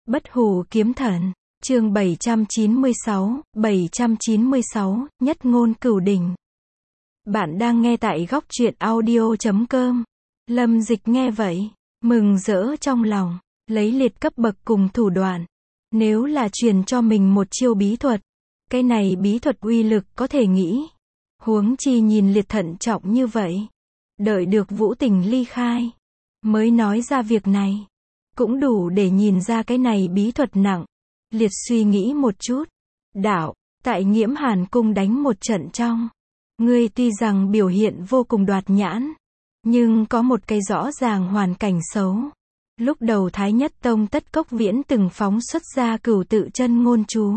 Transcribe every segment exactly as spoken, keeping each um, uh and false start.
Bất hủ kiếm thần, chương bảy trăm chín mươi sáu, bảy trăm chín mươi sáu, nhất ngôn cửu đỉnh. Bạn đang nghe tại góc truyện audio chấm com. Lâm Dịch nghe vậy, mừng rỡ trong lòng, lấy liệt cấp bậc cùng thủ đoạn. Nếu là truyền cho mình một chiêu bí thuật, cái này bí thuật uy lực có thể nghĩ. Huống chi nhìn liệt thận trọng như vậy. Đợi được Vũ Tình ly khai, mới nói ra việc này. Cũng đủ để nhìn ra cái này bí thuật nặng. Liệt suy nghĩ một chút. Đạo, tại Nghiễm Hàn cung đánh một trận trong. Ngươi tuy rằng biểu hiện vô cùng đoạt nhãn, nhưng có một cái rõ ràng hoàn cảnh xấu. Lúc đầu Thái Nhất Tông Tất Cốc Viễn từng phóng xuất ra cửu tự chân ngôn chú.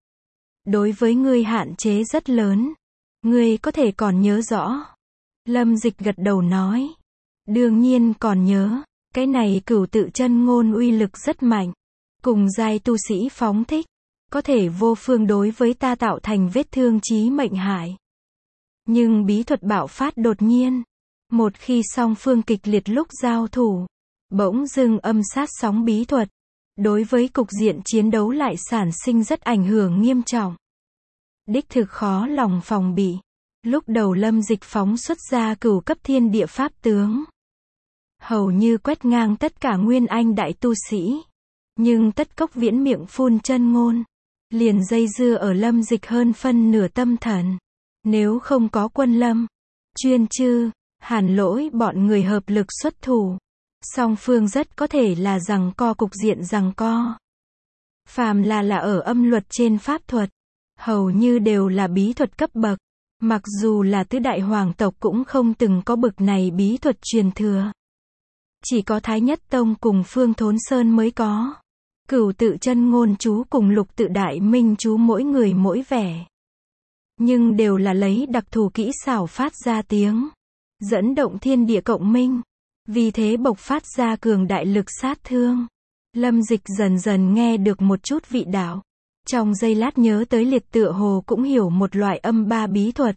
Đối với ngươi hạn chế rất lớn. Ngươi có thể còn nhớ rõ. Lâm Dịch gật đầu nói. Đương nhiên còn nhớ. Cái này cửu tự chân ngôn uy lực rất mạnh. Cùng giai tu sĩ phóng thích. Có thể vô phương đối với ta tạo thành vết thương chí mệnh hại. Nhưng bí thuật bạo phát đột nhiên. Một khi song phương kịch liệt lúc giao thủ. Bỗng dưng âm sát sóng bí thuật. Đối với cục diện chiến đấu lại sản sinh rất ảnh hưởng nghiêm trọng. Đích thực khó lòng phòng bị. Lúc đầu Lâm Dịch phóng xuất ra cửu cấp thiên địa pháp tướng. Hầu như quét ngang tất cả nguyên anh đại tu sĩ. Nhưng Tất Cốc Viễn miệng phun chân ngôn. Liền dây dưa ở Lâm Dịch hơn phân nửa tâm thần. Nếu không có Quân Lâm, Chuyên Chư, Hàn Lỗi bọn người hợp lực xuất thủ. Song phương rất có thể là giằng co cục diện giằng co. Phàm là là ở âm luật trên pháp thuật. Hầu như đều là bí thuật cấp bậc. Mặc dù là tứ đại hoàng tộc cũng không từng có bực này bí thuật truyền thừa. Chỉ có Thái Nhất Tông cùng Phương Thốn Sơn mới có. Cửu tự chân ngôn chú cùng lục tự đại minh chú mỗi người mỗi vẻ. Nhưng đều là lấy đặc thù kỹ xảo phát ra tiếng. Dẫn động thiên địa cộng minh. Vì thế bộc phát ra cường đại lực sát thương. Lâm Dịch dần dần nghe được một chút vị đạo. Trong giây lát nhớ tới Liệt tựa hồ cũng hiểu một loại âm ba bí thuật.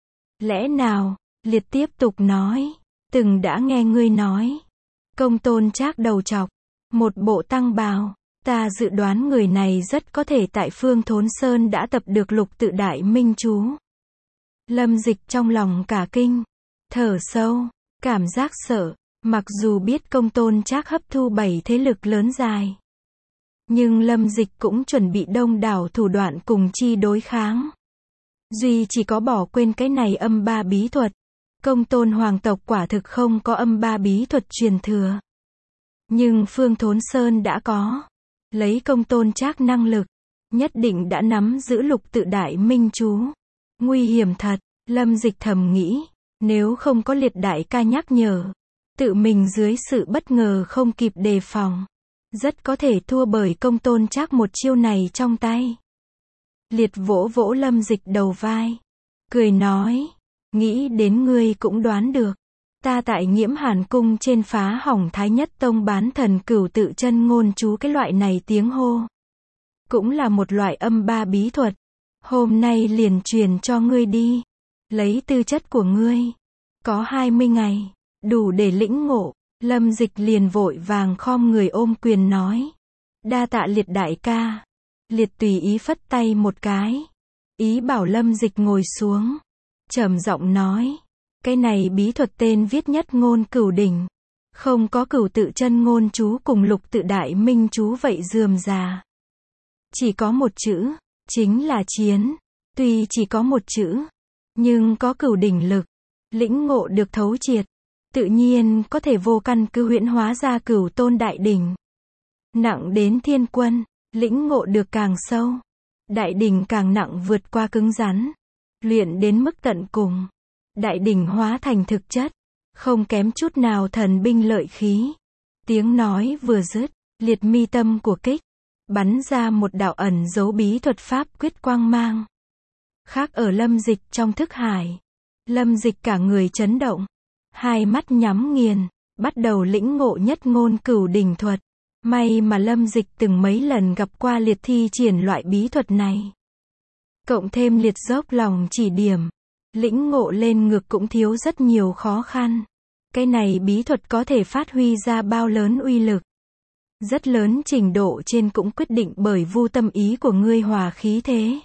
Lẽ nào, Liệt tiếp tục nói. Từng đã nghe ngươi nói. Công Tôn Trác đầu trọc. Một bộ tăng bào. Ta dự đoán người này rất có thể tại Phương Thốn Sơn đã tập được lục tự đại minh chú. Lâm Dịch trong lòng cả kinh. Thở sâu. Cảm giác sợ. Mặc dù biết Công Tôn Trác hấp thu bảy thế lực lớn dài. Nhưng Lâm Dịch cũng chuẩn bị đông đảo thủ đoạn cùng chi đối kháng. Duy chỉ có bỏ quên cái này âm ba bí thuật. Công Tôn hoàng tộc quả thực không có âm ba bí thuật truyền thừa. Nhưng Phương Thốn Sơn đã có. Lấy Công Tôn Trác năng lực. Nhất định đã nắm giữ lục tự đại minh chú. Nguy hiểm thật, Lâm Dịch thầm nghĩ. Nếu không có Liệt đại ca nhắc nhở. Tự mình dưới sự bất ngờ không kịp đề phòng. Rất có thể thua bởi Công Tôn Trác một chiêu này trong tay. Liệt vỗ vỗ Lâm Dịch đầu vai. Cười nói. Nghĩ đến ngươi cũng đoán được. Ta tại Nghiễm Hàn cung trên phá hỏng Thái Nhất Tông bán thần cửu tự chân ngôn chú cái loại này tiếng hô. Cũng là một loại âm ba bí thuật. Hôm nay liền truyền cho ngươi đi. Lấy tư chất của ngươi. Có hai mươi ngày. Đủ để lĩnh ngộ. Lâm Dịch liền vội vàng khom người ôm quyền nói. Đa tạ Liệt đại ca. Liệt tùy ý phất tay một cái. Ý bảo Lâm Dịch ngồi xuống. Trầm giọng nói. Cái này bí thuật tên viết nhất ngôn cửu đỉnh. Không có cửu tự chân ngôn chú cùng lục tự đại minh chú vậy rườm rà. Chỉ có một chữ. Chính là chiến. Tuy chỉ có một chữ. Nhưng có cửu đỉnh lực. Lĩnh ngộ được thấu triệt. Tự nhiên có thể vô căn cứ huyễn hóa ra cửu tôn đại đỉnh. Nặng đến thiên quân. Lĩnh ngộ được càng sâu. Đại đỉnh càng nặng vượt qua cứng rắn. Luyện đến mức tận cùng. Đại đỉnh hóa thành thực chất. Không kém chút nào thần binh lợi khí. Tiếng nói vừa dứt. Liệt mi tâm của kích. Bắn ra một đạo ẩn dấu bí thuật pháp quyết quang mang. Khác ở Lâm Dịch trong thức hải. Lâm Dịch cả người chấn động. Hai mắt nhắm nghiền. Bắt đầu lĩnh ngộ nhất ngôn cửu đỉnh thuật. May mà Lâm Dịch từng mấy lần gặp qua Liệt thi triển loại bí thuật này. Cộng thêm Liệt dốc lòng chỉ điểm. Lĩnh ngộ lên ngược cũng thiếu rất nhiều khó khăn. Cái này bí thuật có thể phát huy ra bao lớn uy lực. Rất lớn trình độ trên cũng quyết định bởi vu tâm ý của ngươi hòa khí thế.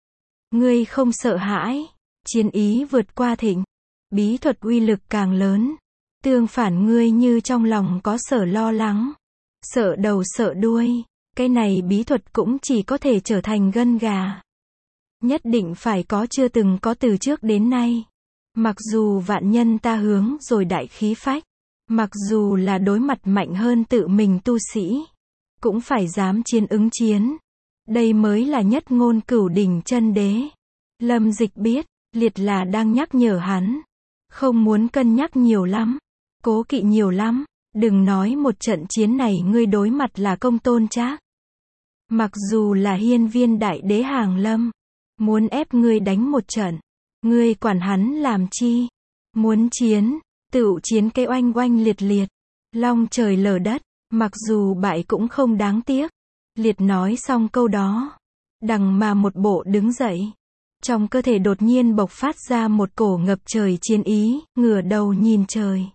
Ngươi không sợ hãi, chiến ý vượt qua thịnh, bí thuật uy lực càng lớn. Tương phản ngươi như trong lòng có sở lo lắng, sợ đầu sợ đuôi, cái này bí thuật cũng chỉ có thể trở thành gân gà. Nhất định phải có chưa từng có từ trước đến nay. Mặc dù vạn nhân ta hướng rồi đại khí phách, mặc dù là đối mặt mạnh hơn tự mình tu sĩ, cũng phải dám chiến ứng chiến. Đây mới là nhất ngôn cửu đỉnh chân đế. Lâm Dịch biết, Liệt là đang nhắc nhở hắn. Không muốn cân nhắc nhiều lắm, cố kỵ nhiều lắm, đừng nói một trận chiến này ngươi đối mặt là Công Tôn Trác. Mặc dù là hiên viên đại đế hàng lâm, muốn ép ngươi đánh một trận, ngươi quản hắn làm chi? Muốn chiến, tựu chiến cái oanh oanh liệt liệt, long trời lở đất, mặc dù bại cũng không đáng tiếc. Liệt nói xong câu đó, đằng mà một bộ đứng dậy. Trong cơ thể đột nhiên bộc phát ra một cổ ngập trời chiến ý, ngửa đầu nhìn trời.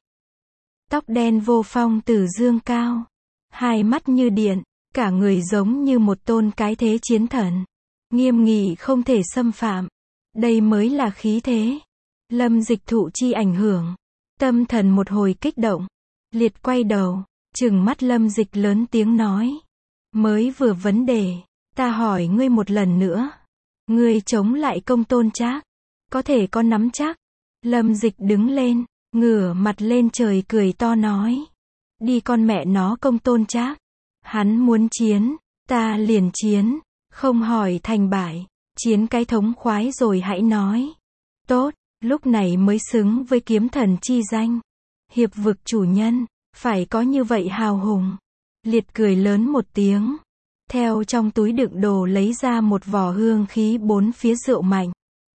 Tóc đen vô phong từ dương cao, hai mắt như điện, cả người giống như một tôn cái thế chiến thần. Nghiêm nghị không thể xâm phạm. Đây mới là khí thế. Lâm Dịch thụ chi ảnh hưởng, tâm thần một hồi kích động. Liệt quay đầu, trừng mắt Lâm Dịch lớn tiếng nói. Mới vừa vấn đề, ta hỏi ngươi một lần nữa. Ngươi chống lại Công Tôn Trác, có thể có nắm chắc? Lâm Dịch đứng lên, ngửa mặt lên trời cười to nói. Đi con mẹ nó Công Tôn Trác. Hắn muốn chiến, ta liền chiến, không hỏi thành bại, chiến cái thống khoái rồi hãy nói. Tốt, lúc này mới xứng với kiếm thần chi danh. Hiệp vực chủ nhân, phải có như vậy hào hùng. Liệt cười lớn một tiếng, theo trong túi đựng đồ lấy ra một vò hương khí bốn phía rượu mạnh.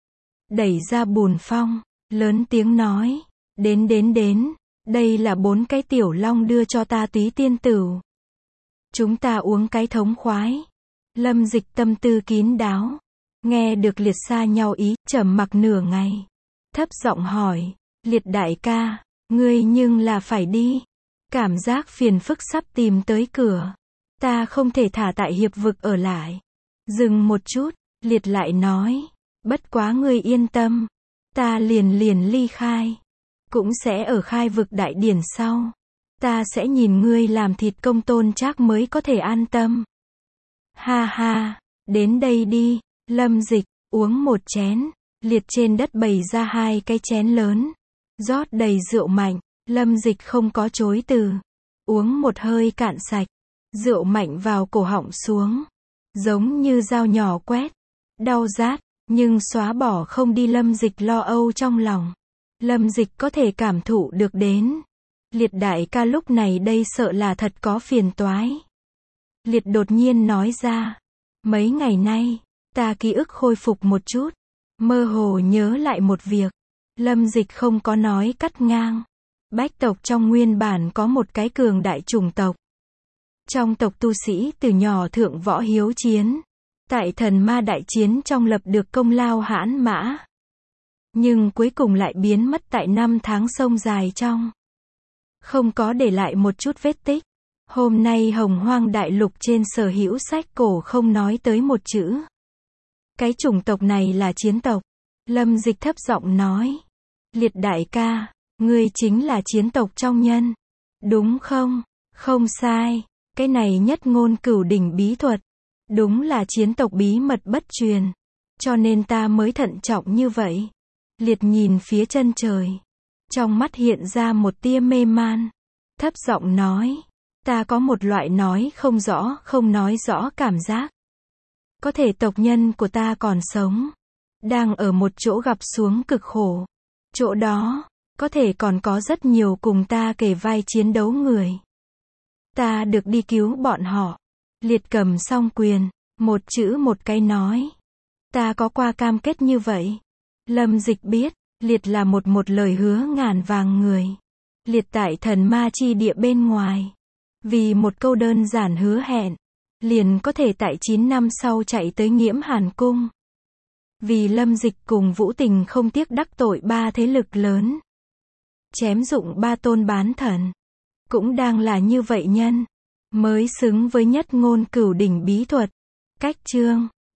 Đẩy ra bùn phong, lớn tiếng nói, đến đến đến, đây là bốn cái tiểu long đưa cho ta túy tiên tửu. Chúng ta uống cái thống khoái. Lâm Dịch tâm tư kín đáo, nghe được Liệt xa nhau ý, trầm mặc nửa ngày. Thấp giọng hỏi, Liệt đại ca, ngươi nhưng là phải đi. Cảm giác phiền phức sắp tìm tới cửa. Ta không thể thả tại hiệp vực ở lại. Dừng một chút, Liệt lại nói, bất quá ngươi yên tâm, ta liền liền ly khai. Cũng sẽ ở khai vực đại điển sau. Ta sẽ nhìn ngươi làm thịt Công Tôn Trác mới có thể an tâm. Ha ha, đến đây đi, Lâm Dịch, uống một chén. Liệt trên đất bày ra hai cái chén lớn, rót đầy rượu mạnh. Lâm Dịch không có chối từ, uống một hơi cạn sạch. Rượu mạnh vào cổ họng xuống, giống như dao nhỏ quét, đau rát, nhưng xóa bỏ không đi Lâm Dịch lo âu trong lòng. Lâm Dịch có thể cảm thụ được đến. Liệt đại ca lúc này đây sợ là thật có phiền toái. Liệt đột nhiên nói ra, mấy ngày nay, ta ký ức khôi phục một chút, mơ hồ nhớ lại một việc. Lâm Dịch không có nói cắt ngang. Bách tộc trong nguyên bản có một cái cường đại chủng tộc. Trong tộc tu sĩ từ nhỏ thượng võ hiếu chiến, tại thần ma đại chiến trong lập được công lao hãn mã. Nhưng cuối cùng lại biến mất tại năm tháng sông dài trong. Không có để lại một chút vết tích. Hôm nay Hồng Hoang đại lục trên sở hữu sách cổ không nói tới một chữ. Cái chủng tộc này là chiến tộc. Lâm Dịch thấp giọng nói. Liệt đại ca, ngươi chính là chiến tộc trong nhân. Đúng không? Không sai. Cái này nhất ngôn cửu đỉnh bí thuật. Đúng là chiến tộc bí mật bất truyền. Cho nên ta mới thận trọng như vậy. Liệt nhìn phía chân trời. Trong mắt hiện ra một tia mê man. Thấp giọng nói. Ta có một loại nói không rõ, không nói rõ cảm giác. Có thể tộc nhân của ta còn sống. Đang ở một chỗ gặp xuống cực khổ. Chỗ đó, có thể còn có rất nhiều cùng ta kề vai chiến đấu người. Ta được đi cứu bọn họ. Liệt cầm song quyền, một chữ một cái nói. Ta có qua cam kết như vậy. Lâm Dịch biết, Liệt là một một lời hứa ngàn vàng người. Liệt tại thần ma chi địa bên ngoài. Vì một câu đơn giản hứa hẹn, liền có thể tại chín năm sau chạy tới Nghiễm Hàn Cung. Vì Lâm Dịch cùng Vũ Tình không tiếc đắc tội ba thế lực lớn. Chém dụng ba tôn bán thần. Cũng đang là như vậy nhân. mới xứng với nhất ngôn cửu đỉnh bí thuật. Cách chương